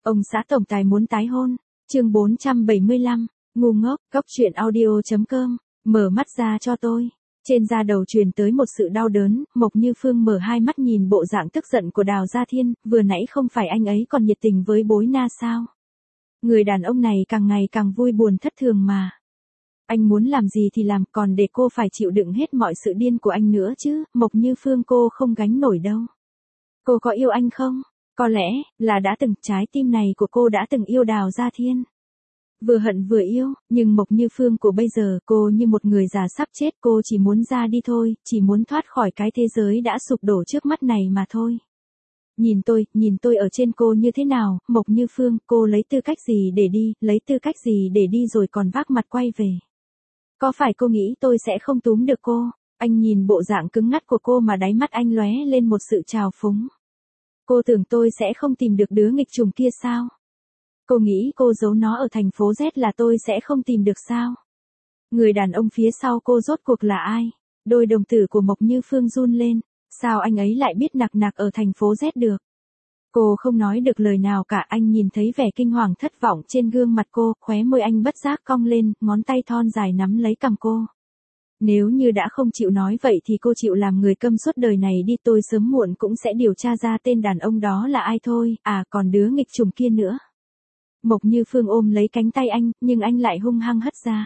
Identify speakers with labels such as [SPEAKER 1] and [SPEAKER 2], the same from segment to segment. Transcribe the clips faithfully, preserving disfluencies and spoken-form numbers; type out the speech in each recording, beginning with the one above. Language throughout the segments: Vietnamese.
[SPEAKER 1] Ông xã tổng tài muốn tái hôn. Chương bốn trăm bảy mươi lăm, ngu ngốc, góc truyện audio.com, mở mắt ra cho tôi. Trên da đầu truyền tới một sự đau đớn, Mộc Như Phương mở hai mắt nhìn bộ dạng tức giận của Đào Gia Thiên, vừa nãy không phải anh ấy còn nhiệt tình với Bối Na sao? Người đàn ông này càng ngày càng vui buồn thất thường mà. Anh muốn làm gì thì làm, còn để cô phải chịu đựng hết mọi sự điên của anh nữa chứ, Mộc Như Phương cô không gánh nổi đâu. Cô có yêu anh không? Có lẽ là đã từng, trái tim này của cô đã từng yêu Đào Gia Thiên. Vừa hận vừa yêu, nhưng Mộc Như Phương của bây giờ, cô như một người già sắp chết, cô chỉ muốn ra đi thôi, chỉ muốn thoát khỏi cái thế giới đã sụp đổ trước mắt này mà thôi. Nhìn tôi, nhìn tôi ở trên cô như thế nào, Mộc Như Phương, cô lấy tư cách gì để đi, lấy tư cách gì để đi rồi còn vác mặt quay về. Có phải cô nghĩ tôi sẽ không túm được cô? Anh nhìn bộ dạng cứng ngắc của cô mà đáy mắt anh lóe lên một sự trào phúng. Cô tưởng tôi sẽ không tìm được đứa nghịch trùng kia sao? Cô nghĩ cô giấu nó ở thành phố Z là tôi sẽ không tìm được sao? Người đàn ông phía sau cô rốt cuộc là ai? Đôi đồng tử của Mộc Như Phương run lên. Sao anh ấy lại biết Nặc Nặc ở thành phố Z được? Cô không nói được lời nào cả, anh nhìn thấy vẻ kinh hoàng thất vọng trên gương mặt cô, khóe môi anh bất giác cong lên, ngón tay thon dài nắm lấy cằm cô. Nếu như đã không chịu nói vậy thì cô chịu làm người câm suốt đời này đi, tôi sớm muộn cũng sẽ điều tra ra tên đàn ông đó là ai thôi, à còn đứa nghịch trùng kia nữa. Mộc Như Phương ôm lấy cánh tay anh, nhưng anh lại hung hăng hất ra.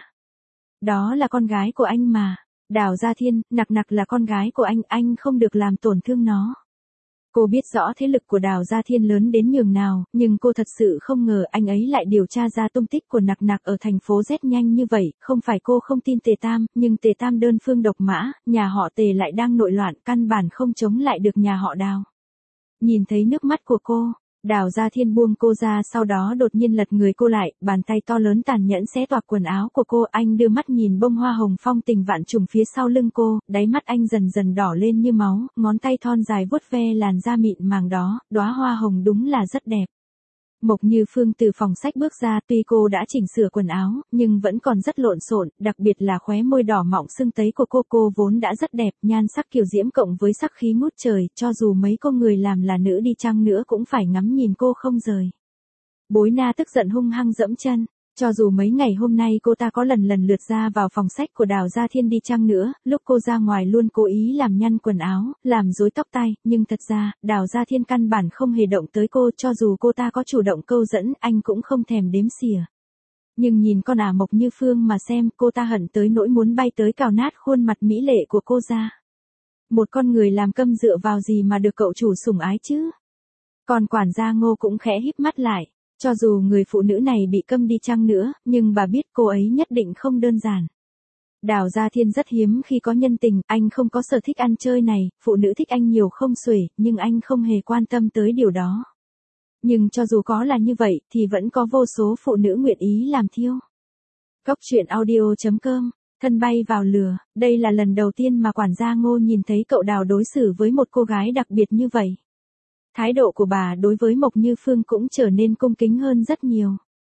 [SPEAKER 1] Đó là con gái của anh mà. Đào Gia Thiên, Nặc Nặc là con gái của anh, anh không được làm tổn thương nó. Cô biết rõ thế lực của Đào Gia Thiên lớn đến nhường nào, nhưng cô thật sự không ngờ anh ấy lại điều tra ra tung tích của Nặc Nặc ở thành phố Z nhanh như vậy, không phải cô không tin Tề Tam, nhưng Tề Tam đơn phương độc mã, nhà họ Tề lại đang nội loạn, căn bản không chống lại được nhà họ Đào. Nhìn thấy nước mắt của cô, Đào Gia Thiên buông cô ra, sau đó đột nhiên lật người cô lại, bàn tay to lớn tàn nhẫn xé toạc quần áo của cô, anh đưa mắt nhìn bông hoa hồng phong tình vạn trùng phía sau lưng cô, đáy mắt anh dần dần đỏ lên như máu, ngón tay thon dài vuốt ve làn da mịn màng đó, đóa hoa hồng đúng là rất đẹp. Mộc Như Phương từ phòng sách bước ra, tuy cô đã chỉnh sửa quần áo, nhưng vẫn còn rất lộn xộn, đặc biệt là khóe môi đỏ mọng sưng tấy của cô, cô vốn đã rất đẹp, nhan sắc kiều diễm cộng với sắc khí ngút trời, cho dù mấy cô người làm là nữ đi chăng nữa cũng phải ngắm nhìn cô không rời. Bối Na tức giận hung hăng dẫm chân. Cho dù mấy ngày hôm nay cô ta có lần lần lượt ra vào phòng sách của Đào Gia Thiên đi chăng nữa, lúc cô ra ngoài luôn cố ý làm nhăn quần áo, làm rối tóc tai, nhưng thật ra, Đào Gia Thiên căn bản không hề động tới cô, cho dù cô ta có chủ động câu dẫn, anh cũng không thèm đếm xỉa. Nhưng nhìn con ả Mộc Như Phương mà xem, cô ta hận tới nỗi muốn bay tới cào nát khuôn mặt mỹ lệ của cô ra. Một con người làm câm dựa vào gì mà được cậu chủ sủng ái chứ? Còn quản gia Ngô cũng khẽ híp mắt lại. Cho dù người phụ nữ này bị câm đi chăng nữa, nhưng bà biết cô ấy nhất định không đơn giản. Đào Gia Thiên rất hiếm khi có nhân tình, anh không có sở thích ăn chơi này, phụ nữ thích anh nhiều không xuể, nhưng anh không hề quan tâm tới điều đó. Nhưng cho dù có là như vậy, thì vẫn có vô số phụ nữ nguyện ý làm thiêu. Góc truyện audio.com, thân bay vào lửa, đây là lần đầu tiên mà quản gia Ngô nhìn thấy cậu Đào đối xử với một cô gái đặc biệt như vậy. Thái độ của bà đối với Mộc Như Phương cũng trở nên cung kính hơn rất nhiều.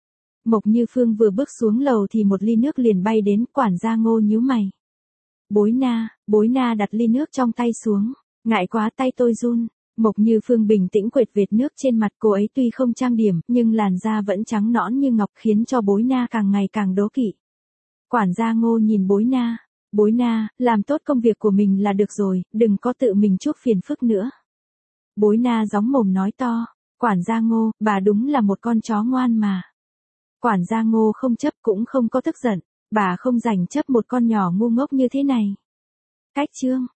[SPEAKER 1] Mộc Như Phương vừa bước xuống lầu thì một ly nước liền bay đến, quản gia Ngô nhíu mày. Bối Na, Bối Na đặt ly nước trong tay xuống. Ngại quá, tay tôi run. Mộc Như Phương bình tĩnh quệt vệt nước trên mặt, cô ấy tuy không trang điểm, nhưng làn da vẫn trắng nõn như ngọc, khiến cho Bối Na càng ngày càng đố kỵ. Quản gia Ngô nhìn Bối Na. Bối Na, làm tốt công việc của mình là được rồi, đừng có tự mình chuốc phiền phức nữa. Bối Na gióng mồm nói to, quản gia Ngô, bà đúng là một con chó ngoan mà. Quản gia Ngô không chấp cũng không có tức giận, bà không rảnh chấp một con nhỏ ngu ngốc như thế này. Cách chương.